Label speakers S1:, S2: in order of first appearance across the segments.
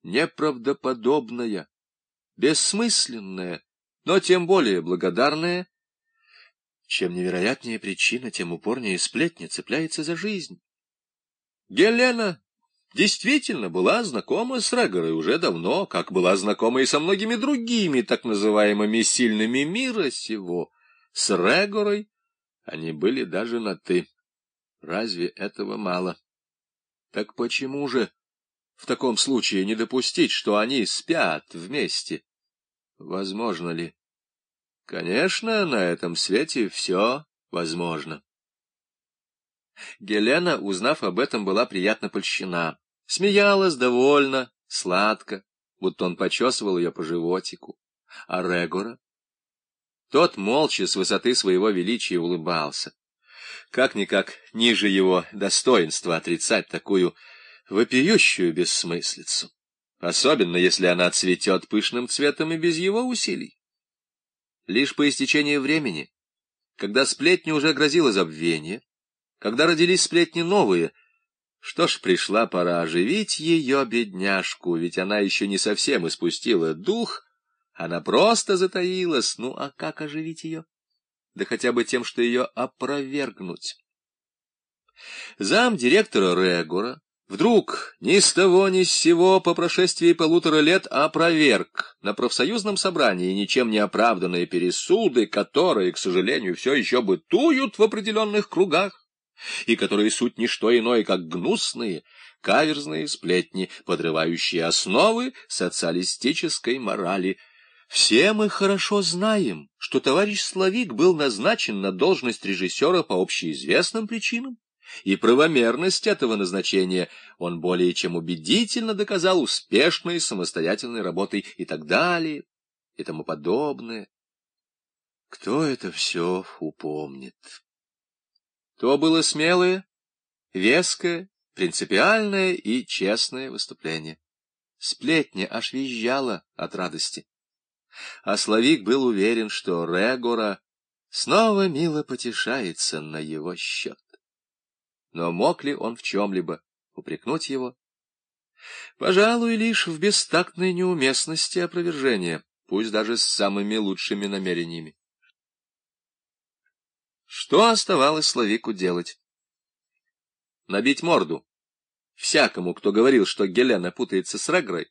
S1: неправдоподобная, бессмысленная, но тем более благодарная. Чем невероятнее причина, тем упорнее сплетня цепляется за жизнь. Гелена действительно была знакома с Регорой уже давно, как была знакома и со многими другими так называемыми сильными мира сего. С Регорой они были даже на «ты». Разве этого мало? Так почему же в таком случае не допустить, что они спят вместе? Возможно ли? Конечно, на этом свете все возможно. Гелена, узнав об этом, была приятно польщена. Смеялась довольно, сладко, будто он почесывал ее по животику. А Регора? Тот молча с высоты своего величия улыбался. Как-никак ниже его достоинства отрицать такую вопиющую бессмыслицу, особенно если она цветет пышным цветом и без его усилий. Лишь по истечении времени, когда сплетни уже грозило забвение, когда родились сплетни новые, что ж, пришла пора оживить ее, бедняжку, ведь она еще не совсем испустила дух, она просто затаилась. Ну, а как оживить ее? Да хотя бы тем, что ее опровергнуть. Замдиректора Регора вдруг ни с того ни с сего по прошествии 1,5 лет опроверг на профсоюзном собрании ничем не оправданные пересуды, которые, к сожалению, все еще бытуют в определенных кругах, и которые суть не что иное, как гнусные, каверзные сплетни, подрывающие основы социалистической морали. Все мы хорошо знаем, что товарищ Славик был назначен на должность режиссера по общеизвестным причинам, и правомерность этого назначения он более чем убедительно доказал успешной самостоятельной работой и так далее, и тому подобное. Кто это все упомнит? То было смелое, веское, принципиальное и честное выступление. Сплетня аж визжала от радости. А Славик был уверен, что Регора снова мило потешается на его счет. Но мог ли он в чем-либо упрекнуть его? Пожалуй, лишь в бестактной неуместности опровержения, пусть даже с самыми лучшими намерениями. Что оставалось Славику делать? Набить морду всякому, кто говорил, что Гелена путается с Регорой?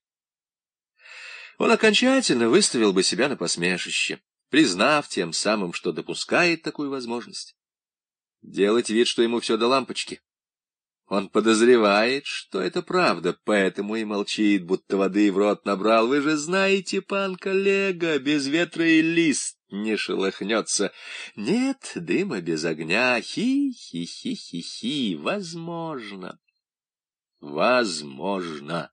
S1: Он окончательно выставил бы себя на посмешище, признав тем самым, что допускает такую возможность. Делать вид, что ему все до лампочки. Он подозревает, что это правда, поэтому и молчит, будто воды в рот набрал. Вы же знаете, пан коллега, без ветра и лист не шелохнется. Нет дыма без огня. Хи-хи-хи-хи-хи. Возможно. Возможно.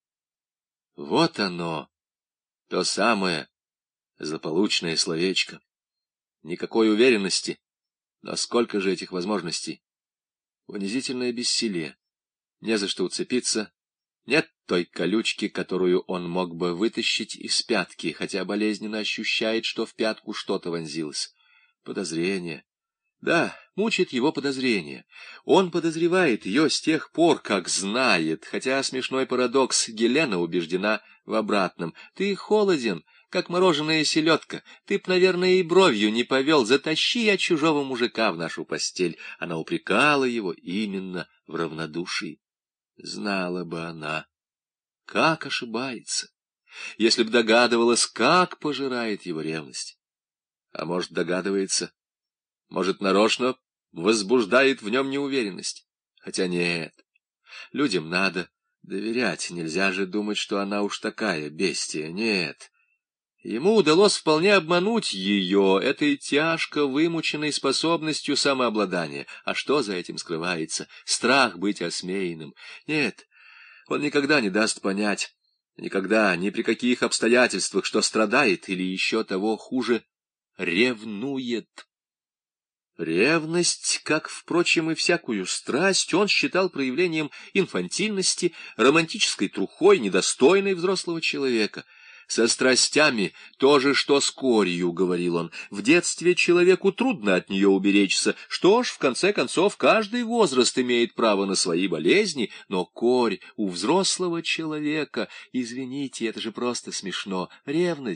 S1: Вот оно, то самое злополучное словечко. Никакой уверенности. Но сколько же этих возможностей? Унизительное бессилие. Не за что уцепиться. Нет той колючки, которую он мог бы вытащить из пятки, хотя болезненно ощущает, что в пятку что-то вонзилось. Подозрение. Да, мучит его подозрение. Он подозревает ее с тех пор, как знает, хотя смешной парадокс, Гелена убеждена в обратном. Ты холоден, как мороженая селедка. Ты б, наверное, и бровью не повел. Затащи я чужого мужика в нашу постель. Она упрекала его именно в равнодушии. Знала бы она, как ошибается, если б догадывалась, как пожирает его ревность. А может, догадывается, может, нарочно возбуждает в нем неуверенность. Хотя нет, людям надо доверять, нельзя же думать, что она уж такая бестия, нет. Ему удалось вполне обмануть ее этой тяжко вымученной способностью самообладания. А что за этим скрывается? Страх быть осмеянным. Нет, он никогда не даст понять, никогда, ни при каких обстоятельствах, что страдает или еще того хуже, ревнует. Ревность, как, впрочем, и всякую страсть, он считал проявлением инфантильности, романтической трухой, недостойной взрослого человека. Со страстями то же, что с корью, — говорил он. В детстве человеку трудно от нее уберечься. Что ж, в конце концов, каждый возраст имеет право на свои болезни, но корь у взрослого человека, извините, это же просто смешно, ревность.